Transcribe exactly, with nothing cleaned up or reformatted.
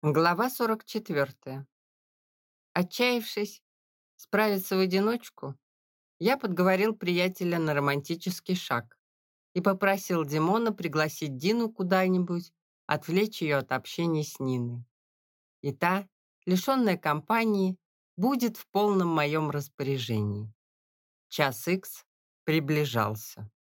Глава сорок четвертая. Отчаявшись справиться в одиночку, я подговорил приятеля на романтический шаг и попросил Димона пригласить Дину куда-нибудь, отвлечь ее от общения с Ниной. И та, лишенная компании, будет в полном моем распоряжении. Час икс приближался.